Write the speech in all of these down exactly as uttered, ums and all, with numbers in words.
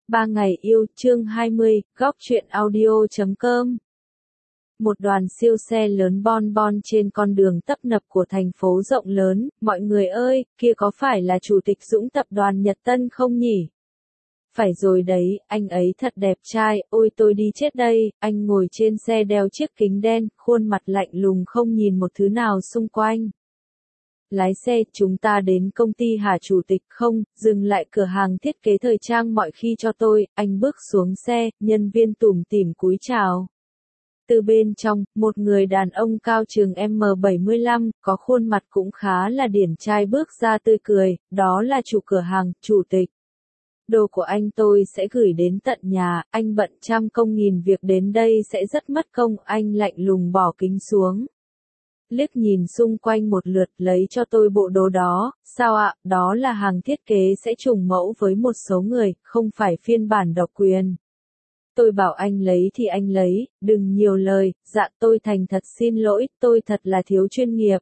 Ba ngày yêu, chương hai mươi, góc truyện audio chấm com. Một đoàn siêu xe lớn bon bon trên con đường tấp nập của thành phố rộng lớn, mọi người ơi, kia có phải là chủ tịch Dũng tập đoàn Nhật Tân không nhỉ? Phải rồi đấy, anh ấy thật đẹp trai, ôi tôi đi chết đây, anh ngồi trên xe đeo chiếc kính đen, khuôn mặt lạnh lùng không nhìn một thứ nào xung quanh. Lái xe, chúng ta đến công ty hả chủ tịch không, dừng lại cửa hàng thiết kế thời trang mọi khi cho tôi, anh bước xuống xe, nhân viên tủm tỉm cúi chào. Từ bên trong, một người đàn ông cao chừng em bảy mươi lăm, có khuôn mặt cũng khá là điển trai bước ra tươi cười, đó là chủ cửa hàng, chủ tịch. Đồ của anh tôi sẽ gửi đến tận nhà, anh bận trăm công nghìn việc đến đây sẽ rất mất công, anh lạnh lùng bỏ kính xuống. Liếc nhìn xung quanh một lượt lấy cho tôi bộ đồ đó, sao ạ, đó là hàng thiết kế sẽ trùng mẫu với một số người, không phải phiên bản độc quyền. Tôi bảo anh lấy thì anh lấy, đừng nhiều lời, dạ tôi thành thật xin lỗi, tôi thật là thiếu chuyên nghiệp.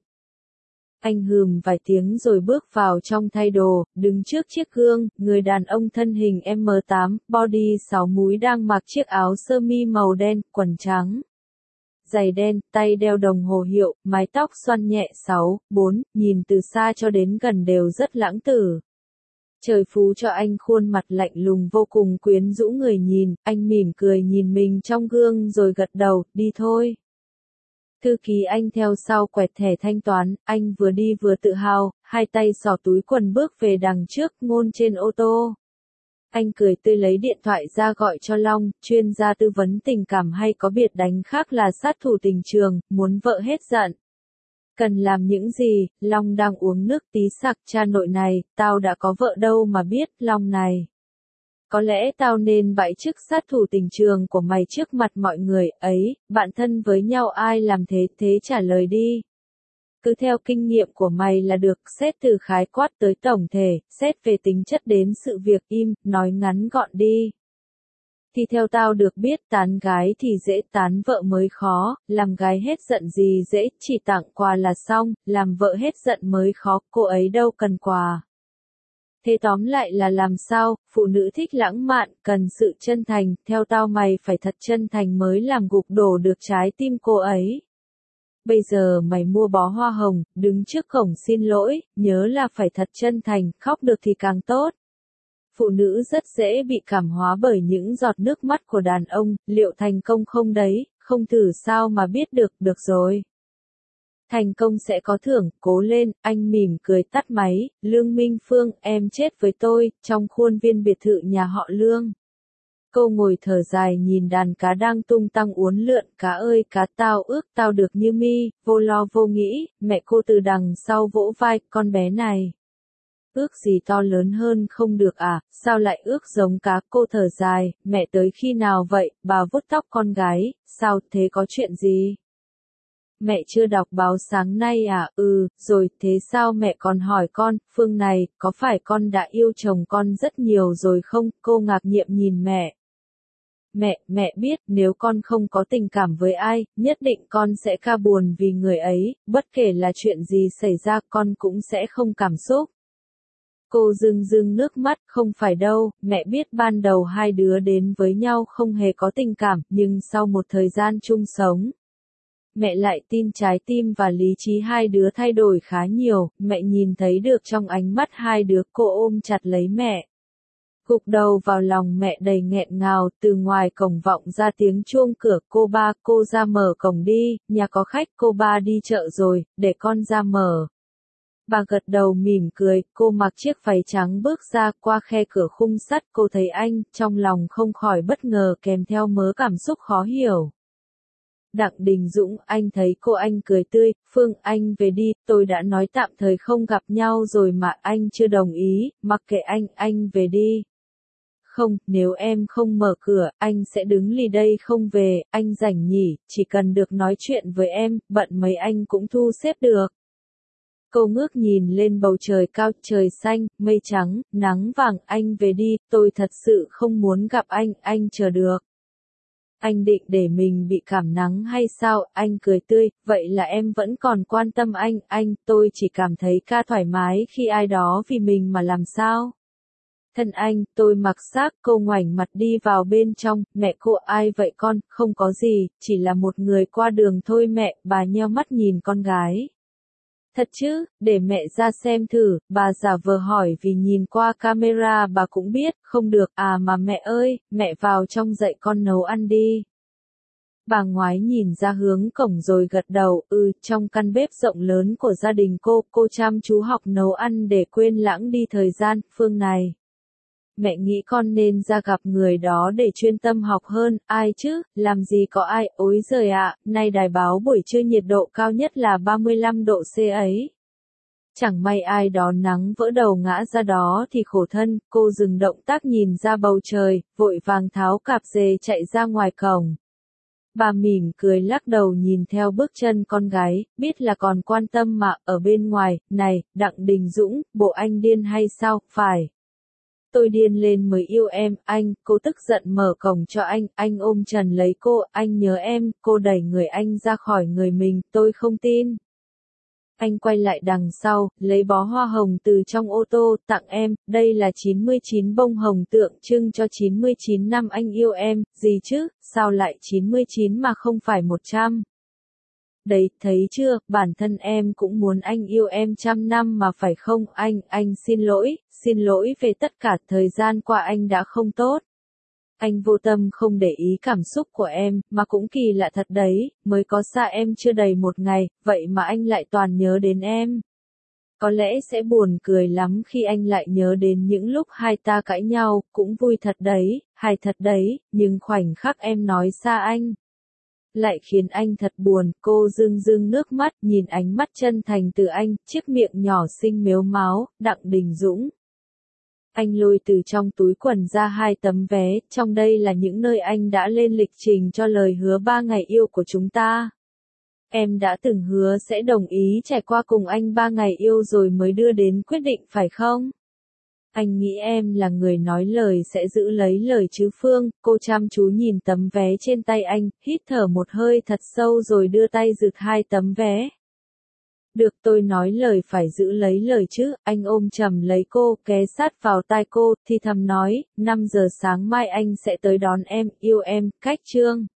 Anh hừm vài tiếng rồi bước vào trong thay đồ, đứng trước chiếc gương, người đàn ông thân hình em tám, body sáu múi đang mặc chiếc áo sơ mi màu đen, quần trắng. Giày đen, tay đeo đồng hồ hiệu, mái tóc xoăn nhẹ sáu, bốn, nhìn từ xa cho đến gần đều rất lãng tử. Trời phú cho anh khuôn mặt lạnh lùng vô cùng quyến rũ người nhìn, anh mỉm cười nhìn mình trong gương rồi gật đầu, đi thôi. Thư ký anh theo sau quẹt thẻ thanh toán, anh vừa đi vừa tự hào, hai tay xỏ túi quần bước về đằng trước, ngôn trên ô tô. Anh cười tươi lấy điện thoại ra gọi cho Long, chuyên gia tư vấn tình cảm hay có biệt đánh khác là sát thủ tình trường, muốn vợ hết giận. Cần làm những gì, Long đang uống nước tí sặc cha nội này, tao đã có vợ đâu mà biết, Long này. Có lẽ tao nên bãi chức sát thủ tình trường của mày trước mặt mọi người, ấy, bạn thân với nhau ai làm thế, thế trả lời đi. Cứ theo kinh nghiệm của mày là được, xét từ khái quát tới tổng thể, xét về tính chất đến sự việc im, nói ngắn gọn đi. Thì theo tao được biết tán gái thì dễ tán vợ mới khó, làm gái hết giận gì dễ, chỉ tặng quà là xong, làm vợ hết giận mới khó, cô ấy đâu cần quà. Thế tóm lại là làm sao, phụ nữ thích lãng mạn, cần sự chân thành, theo tao mày phải thật chân thành mới làm gục đổ được trái tim cô ấy. Bây giờ mày mua bó hoa hồng, đứng trước cổng xin lỗi, nhớ là phải thật chân thành, khóc được thì càng tốt. Phụ nữ rất dễ bị cảm hóa bởi những giọt nước mắt của đàn ông, liệu thành công không đấy, không thử sao mà biết được, được rồi. Thành công sẽ có thưởng, cố lên, anh mỉm cười tắt máy, Lương Minh Phương, em chết với tôi, trong khuôn viên biệt thự nhà họ Lương. Cô ngồi thở dài nhìn đàn cá đang tung tăng uốn lượn, cá ơi cá tao ước tao được như mi, vô lo vô nghĩ, mẹ cô từ đằng sau vỗ vai, con bé này. Ước gì to lớn hơn không được à, sao lại ước giống cá, cô thở dài, mẹ tới khi nào vậy, bà vuốt tóc con gái, sao thế có chuyện gì? Mẹ chưa đọc báo sáng nay à, ừ, rồi, thế sao mẹ còn hỏi con, Phương này, có phải con đã yêu chồng con rất nhiều rồi không, cô ngạc nhiệm nhìn mẹ. Mẹ, mẹ biết, nếu con không có tình cảm với ai, nhất định con sẽ ca buồn vì người ấy, bất kể là chuyện gì xảy ra con cũng sẽ không cảm xúc. Cô rưng rưng nước mắt, không phải đâu, mẹ biết ban đầu hai đứa đến với nhau không hề có tình cảm, nhưng sau một thời gian chung sống. Mẹ lại tin trái tim và lý trí hai đứa thay đổi khá nhiều, mẹ nhìn thấy được trong ánh mắt hai đứa, cô ôm chặt lấy mẹ. Gục đầu vào lòng mẹ đầy nghẹn ngào, từ ngoài cổng vọng ra tiếng chuông cửa, cô ba, cô ra mở cổng đi, nhà có khách, cô ba đi chợ rồi, để con ra mở. Bà gật đầu mỉm cười, cô mặc chiếc váy trắng bước ra qua khe cửa khung sắt, cô thấy anh, trong lòng không khỏi bất ngờ kèm theo mớ cảm xúc khó hiểu. Đặng Đình Dũng, anh thấy cô anh cười tươi, Phương anh về đi, tôi đã nói tạm thời không gặp nhau rồi mà anh chưa đồng ý, mặc kệ anh, anh về đi. Không, nếu em không mở cửa, anh sẽ đứng lì đây không về, anh rảnh nhỉ, chỉ cần được nói chuyện với em, bận mấy anh cũng thu xếp được. Cô ngước nhìn lên bầu trời cao, trời xanh, mây trắng, nắng vàng, anh về đi, tôi thật sự không muốn gặp anh, anh chờ được. Anh định để mình bị cảm nắng hay sao, anh cười tươi, vậy là em vẫn còn quan tâm anh, anh, tôi chỉ cảm thấy ca thoải mái khi ai đó vì mình mà làm sao. Thân anh, tôi mặc xác, cô ngoảnh mặt đi vào bên trong, mẹ cô ai vậy con, không có gì, chỉ là một người qua đường thôi mẹ, bà nheo mắt nhìn con gái. Thật chứ, để mẹ ra xem thử, bà giả vờ hỏi vì nhìn qua camera bà cũng biết, không được, à mà mẹ ơi, mẹ vào trong dạy con nấu ăn đi. Bà ngoái nhìn ra hướng cổng rồi gật đầu, ừ, trong căn bếp rộng lớn của gia đình cô, cô chăm chú học nấu ăn để quên lãng đi thời gian, Phương này. Mẹ nghĩ con nên ra gặp người đó để chuyên tâm học hơn, ai chứ, làm gì có ai, ối giời ạ, nay đài báo buổi trưa nhiệt độ cao nhất là ba mươi lăm độ C ấy. Chẳng may ai đó nắng vỡ đầu ngã ra đó thì khổ thân, cô dừng động tác nhìn ra bầu trời, vội vàng tháo cạp dề chạy ra ngoài cổng. Bà mỉm cười lắc đầu nhìn theo bước chân con gái, biết là còn quan tâm mà, ở bên ngoài, này, Đặng Đình Dũng, bộ anh điên hay sao, phải. Tôi điên lên mới yêu em, anh, cô tức giận mở cổng cho anh, anh ôm chặt lấy cô, anh nhớ em, cô đẩy người anh ra khỏi người mình, tôi không tin. Anh quay lại đằng sau, lấy bó hoa hồng từ trong ô tô, tặng em, đây là chín mươi chín bông hồng tượng trưng cho chín mươi chín năm anh yêu em, gì chứ, sao lại chín mươi chín mà không phải một trăm? Đấy, thấy chưa, bản thân em cũng muốn anh yêu em trăm năm mà phải không, anh, anh xin lỗi, xin lỗi về tất cả thời gian qua anh đã không tốt. Anh vô tâm không để ý cảm xúc của em, mà cũng kỳ lạ thật đấy, mới có xa em chưa đầy một ngày, vậy mà anh lại toàn nhớ đến em. Có lẽ sẽ buồn cười lắm khi anh lại nhớ đến những lúc hai ta cãi nhau, cũng vui thật đấy, hài thật đấy, nhưng khoảnh khắc em nói xa anh lại khiến anh thật buồn, cô rưng rưng nước mắt, nhìn ánh mắt chân thành từ anh, chiếc miệng nhỏ xinh mếu máo, Đặng Đình Dũng. Anh lôi từ trong túi quần ra hai tấm vé, trong đây là những nơi anh đã lên lịch trình cho lời hứa ba ngày yêu của chúng ta. Em đã từng hứa sẽ đồng ý trải qua cùng anh ba ngày yêu rồi mới đưa đến quyết định phải không? Anh nghĩ em là người nói lời sẽ giữ lấy lời chứ Phương, cô chăm chú nhìn tấm vé trên tay anh, hít thở một hơi thật sâu rồi đưa tay giựt hai tấm vé. Được tôi nói lời phải giữ lấy lời chứ, anh ôm chầm lấy cô, ghé sát vào tai cô, thì thầm nói, năm giờ sáng mai anh sẽ tới đón em, yêu em, cách Trương.